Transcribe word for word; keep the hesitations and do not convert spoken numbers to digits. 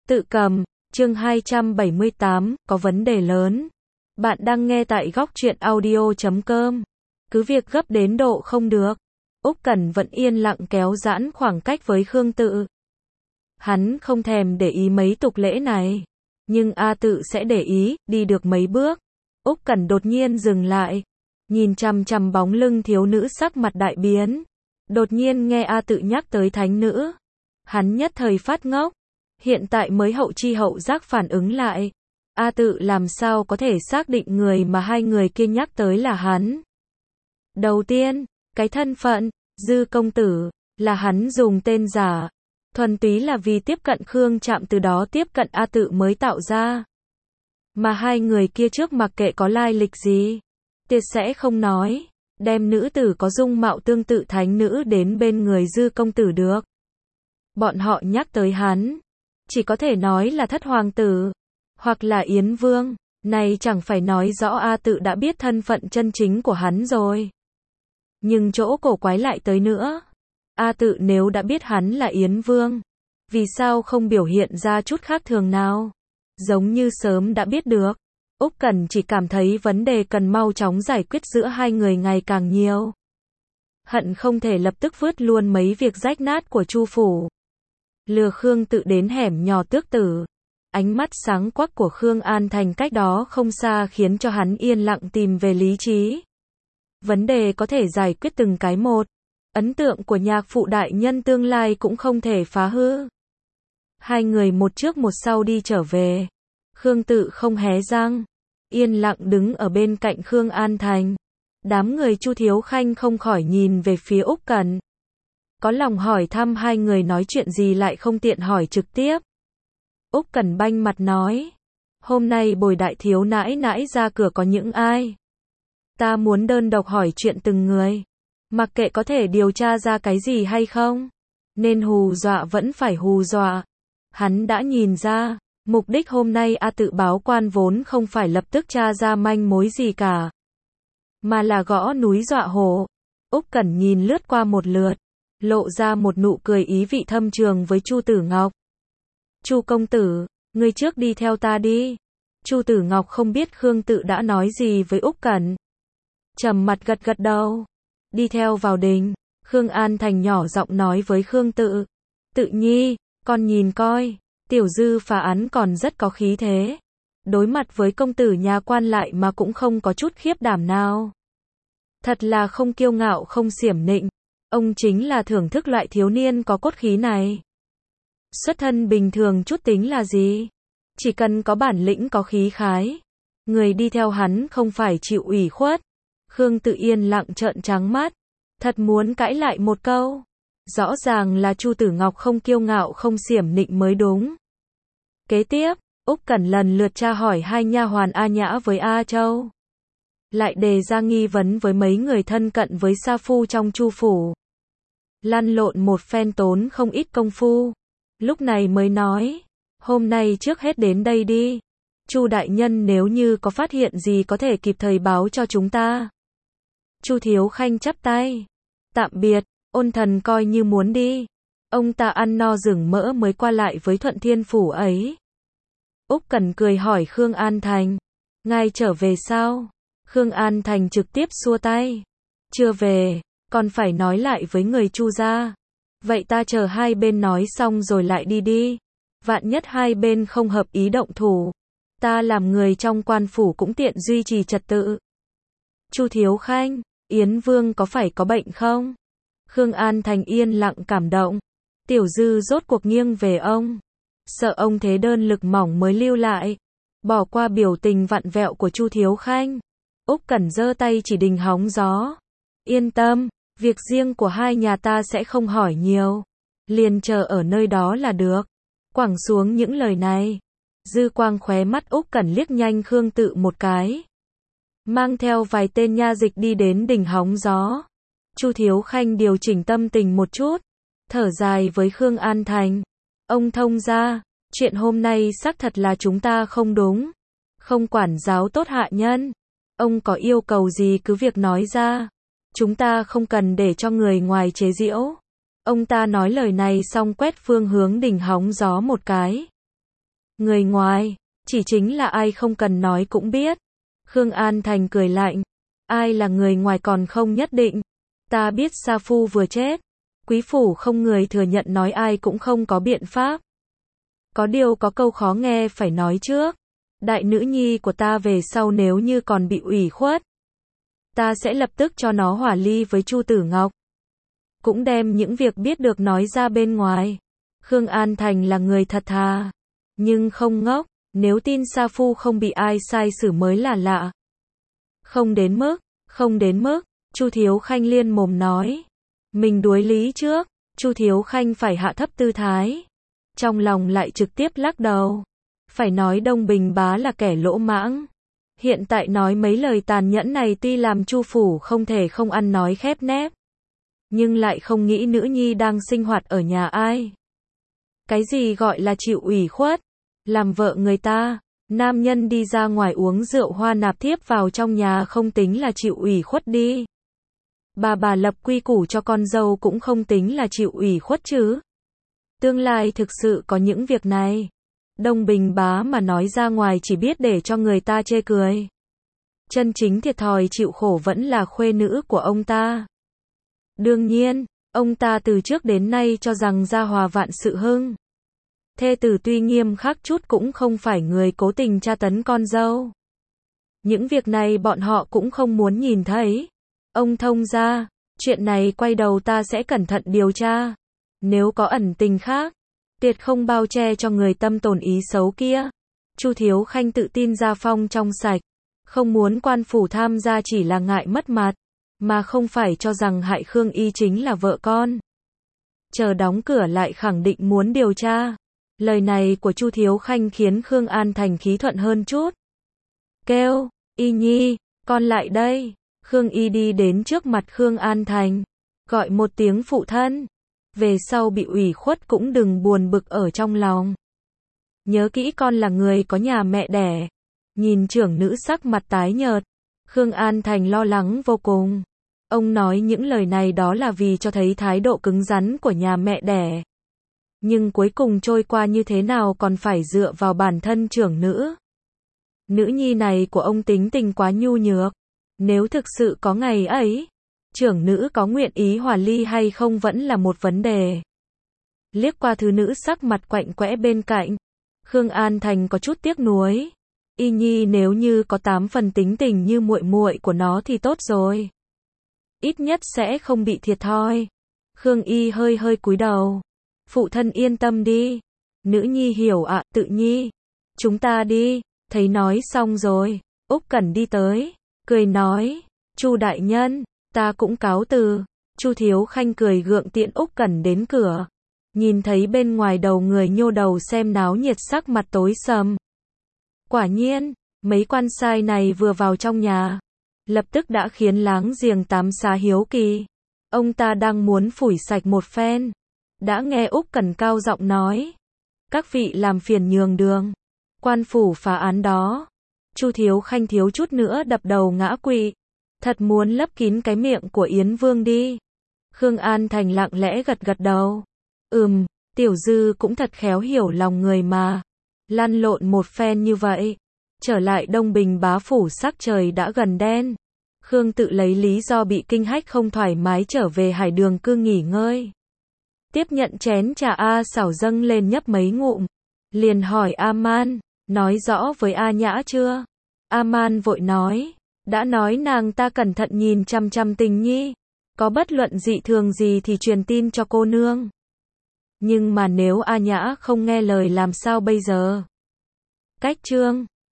Tự cầm, chương hai trăm bảy mươi tám, có vấn đề lớn. Bạn đang nghe tại góc truyện audio chấm com. Cứ việc gấp đến độ không được. Úc Cẩn vẫn yên lặng kéo giãn khoảng cách với Khương Tự. Hắn không thèm để ý mấy tục lễ này. Nhưng A Tự sẽ để ý, đi được mấy bước. Úc Cẩn đột nhiên dừng lại. Nhìn chằm chằm bóng lưng thiếu nữ sắc mặt đại biến. Đột nhiên nghe A Tự nhắc tới thánh nữ. Hắn nhất thời phát ngốc. Hiện tại mới hậu chi hậu giác phản ứng lại. A Tự làm sao có thể xác định người mà hai người kia nhắc tới là hắn. Đầu tiên, cái thân phận, Dư công tử, là hắn dùng tên giả. Thuần túy là vì tiếp cận Khương Trạm từ đó tiếp cận A Tự mới tạo ra. Mà hai người kia trước mặc kệ có lai lịch gì, tuyệt sẽ không nói, đem nữ tử có dung mạo tương tự thánh nữ đến bên người Dư công tử được. Bọn họ nhắc tới hắn, chỉ có thể nói là thất hoàng tử, hoặc là Yến Vương, này chẳng phải nói rõ A Tự đã biết thân phận chân chính của hắn rồi. Nhưng chỗ cổ quái lại tới nữa. A Tự nếu đã biết hắn là Yến Vương, vì sao không biểu hiện ra chút khác thường nào? Giống như sớm đã biết được. Úc Cẩn chỉ cảm thấy vấn đề cần mau chóng giải quyết giữa hai người ngày càng nhiều. Hận không thể lập tức vứt luôn mấy việc rách nát của Chu phủ. Lừa Khương Tự đến hẻm nhỏ Tước Tử. Ánh mắt sáng quắc của Khương An Thành cách đó không xa khiến cho hắn yên lặng tìm về lý trí. Vấn đề có thể giải quyết từng cái một. Ấn tượng của nhạc phụ đại nhân tương lai cũng không thể phá hư. Hai người một trước một sau đi trở về. Khương Tự không hé răng, yên lặng đứng ở bên cạnh Khương An Thành. Đám người Chu Thiếu Khanh không khỏi nhìn về phía Úc Cẩn. Có lòng hỏi thăm hai người nói chuyện gì lại không tiện hỏi trực tiếp. Úc Cẩn banh mặt nói, hôm nay Bồi đại thiếu nãi nãi ra cửa có những ai? Ta muốn đơn độc hỏi chuyện từng người. Mặc kệ có thể điều tra ra cái gì hay không, nên hù dọa vẫn phải hù dọa. Hắn đã nhìn ra, mục đích hôm nay A Tự báo quan vốn không phải lập tức tra ra manh mối gì cả, mà là gõ núi dọa hổ. Úc Cẩn nhìn lướt qua một lượt, lộ ra một nụ cười ý vị thâm trường với Chu Tử Ngọc. Chu công tử, ngươi trước đi theo ta đi. Chu Tử Ngọc không biết Khương Tự đã nói gì với Úc Cẩn. Trầm mặt gật gật đầu. Đi theo vào đình, Khương An Thành nhỏ giọng nói với Khương Tự. Tự nhi, con nhìn coi, tiểu Dư phá án còn rất có khí thế. Đối mặt với công tử nhà quan lại mà cũng không có chút khiếp đảm nào. Thật là không kiêu ngạo không xiểm nịnh. Ông chính là thưởng thức loại thiếu niên có cốt khí này. Xuất thân bình thường chút tính là gì? Chỉ cần có bản lĩnh có khí khái. Người đi theo hắn không phải chịu ủy khuất. Khương Tự yên lặng trợn trắng mắt. Thật muốn cãi lại một câu. Rõ ràng là Chu Tử Ngọc không kiêu ngạo không xiểm nịnh mới đúng. Kế tiếp, Úc Cẩn lần lượt tra hỏi hai nha hoàn A Nhã với A Châu. Lại đề ra nghi vấn với mấy người thân cận với sa phu trong Chu phủ. Lăn lộn một phen tốn không ít công phu. Lúc này mới nói, hôm nay trước hết đến đây đi. Chu đại nhân nếu như có phát hiện gì có thể kịp thời báo cho chúng ta. Chu Thiếu Khanh chắp tay. Tạm biệt, ôn thần coi như muốn đi. Ông ta ăn no rừng mỡ mới qua lại với Thuận Thiên phủ ấy. Úc Cẩn cười hỏi Khương An Thành. Ngài trở về sao? Khương An Thành trực tiếp xua tay. Chưa về, còn phải nói lại với người Chu gia. Vậy ta chờ hai bên nói xong rồi lại đi đi. Vạn nhất hai bên không hợp ý động thủ. Ta làm người trong quan phủ cũng tiện duy trì trật tự. Chu Thiếu Khanh, Yến Vương có phải có bệnh không? Khương An Thành yên lặng cảm động. Tiểu Dư rốt cuộc nghiêng về ông. Sợ ông thế đơn lực mỏng mới lưu lại. Bỏ qua biểu tình vặn vẹo của Chu Thiếu Khanh. Úc Cẩn giơ tay chỉ đình hóng gió. Yên tâm, việc riêng của hai nhà ta sẽ không hỏi nhiều. Liền chờ ở nơi đó là được. Quẳng xuống những lời này. Dư quang khóe mắt Úc Cẩn liếc nhanh Khương Tự một cái. Mang theo vài tên nha dịch đi đến đỉnh hóng gió. Chu Thiếu Khanh điều chỉnh tâm tình một chút. Thở dài với Khương An Thành. Ông thông gia, chuyện hôm nay xác thật là chúng ta không đúng. Không quản giáo tốt hạ nhân. Ông có yêu cầu gì cứ việc nói ra. Chúng ta không cần để cho người ngoài chế giễu. Ông ta nói lời này xong quét phương hướng đỉnh hóng gió một cái. Người ngoài, chỉ chính là ai không cần nói cũng biết. Khương An Thành cười lạnh. Ai là người ngoài còn không nhất định. Ta biết Sa Phu vừa chết. Quý phủ không người thừa nhận nói ai cũng không có biện pháp. Có điều có câu khó nghe phải nói trước. Đại nữ nhi của ta về sau nếu như còn bị ủy khuất, ta sẽ lập tức cho nó hòa ly với Chu Tử Ngọc. Cũng đem những việc biết được nói ra bên ngoài. Khương An Thành là người thật thà, nhưng không ngốc. Nếu tin Sa Phu không bị ai sai xử mới là lạ. Không đến mức, không đến mức, Chu Thiếu Khanh liên mồm nói. Mình đuối lý trước, Chu Thiếu Khanh phải hạ thấp tư thái. Trong lòng lại trực tiếp lắc đầu. Phải nói Đông Bình Bá là kẻ lỗ mãng. Hiện tại nói mấy lời tàn nhẫn này tuy làm Chu phủ không thể không ăn nói khép nép, nhưng lại không nghĩ nữ nhi đang sinh hoạt ở nhà ai. Cái gì gọi là chịu ủy khuất? Làm vợ người ta, nam nhân đi ra ngoài uống rượu hoa nạp thiếp vào trong nhà không tính là chịu ủy khuất đi. Bà bà lập quy củ cho con dâu cũng không tính là chịu ủy khuất chứ. Tương lai thực sự có những việc này. Đông Bình Bá mà nói ra ngoài chỉ biết để cho người ta chê cười. Chân chính thiệt thòi chịu khổ vẫn là khuê nữ của ông ta. Đương nhiên, ông ta từ trước đến nay cho rằng gia hòa vạn sự hưng. Thê tử tuy nghiêm khắc chút cũng không phải người cố tình tra tấn con dâu. Những việc này bọn họ cũng không muốn nhìn thấy. Ông thông gia, chuyện này quay đầu ta sẽ cẩn thận điều tra. Nếu có ẩn tình khác, tuyệt không bao che cho người tâm tồn ý xấu kia. Chu Thiếu Khanh tự tin gia phong trong sạch, không muốn quan phủ tham gia chỉ là ngại mất mặt, mà không phải cho rằng hại Khương Y chính là vợ con. Chờ đóng cửa lại khẳng định muốn điều tra. Lời này của Chu Thiếu Khanh khiến Khương An Thành khí thuận hơn chút. Kêu, Y Nhi, con lại đây. Khương Y đi đến trước mặt Khương An Thành, gọi một tiếng phụ thân. Về sau bị ủy khuất cũng đừng buồn bực ở trong lòng. Nhớ kỹ con là người có nhà mẹ đẻ. Nhìn trưởng nữ sắc mặt tái nhợt, Khương An Thành lo lắng vô cùng. Ông nói những lời này đó là vì cho thấy thái độ cứng rắn của nhà mẹ đẻ. Nhưng cuối cùng trôi qua như thế nào còn phải dựa vào bản thân trưởng nữ. Nữ nhi này của ông tính tình quá nhu nhược. Nếu thực sự có ngày ấy, trưởng nữ có nguyện ý hòa ly hay không vẫn là một vấn đề. Liếc qua thứ nữ sắc mặt quạnh quẽ bên cạnh, Khương An Thành có chút tiếc nuối. Y Nhi nếu như có tám phần tính tình như muội muội của nó thì tốt rồi. Ít nhất sẽ không bị thiệt thòi. Khương Y hơi hơi cúi đầu. Phụ thân yên tâm đi. Nữ nhi hiểu ạ, tự nhi. Chúng ta đi. Thấy nói xong rồi, Úc Cẩn đi tới, cười nói, Chu đại nhân, ta cũng cáo từ. Chu Thiếu Khanh cười gượng tiễn Úc Cẩn đến cửa. Nhìn thấy bên ngoài đầu người nhô đầu xem náo nhiệt sắc mặt tối sầm. Quả nhiên, mấy quan sai này vừa vào trong nhà, lập tức đã khiến láng giềng tám xá hiếu kỳ. Ông ta đang muốn phủi sạch một phen, đã nghe Úc Cẩn cao giọng nói, các vị làm phiền nhường đường, quan phủ phá án đó. Chu Thiếu Khanh thiếu chút nữa đập đầu ngã quỵ, thật muốn lấp kín cái miệng của Yến Vương đi. Khương An Thành lặng lẽ gật gật đầu, ừm, tiểu dư cũng thật khéo hiểu lòng người mà. Lăn lộn một phen như vậy, trở lại Đông Bình Bá phủ sắc trời đã gần đen. Khương tự lấy lý do bị kinh hách không thoải mái trở về Hải Đường cư nghỉ ngơi. Tiếp nhận chén trà A Xảo dâng lên nhấp mấy ngụm, liền hỏi A Man, nói rõ với A Nhã chưa? A Man vội nói, đã nói nàng ta cẩn thận nhìn chăm chăm Tình Nhi, có bất luận dị thường gì thì truyền tin cho cô nương. Nhưng mà nếu A Nhã không nghe lời làm sao bây giờ? Cách chương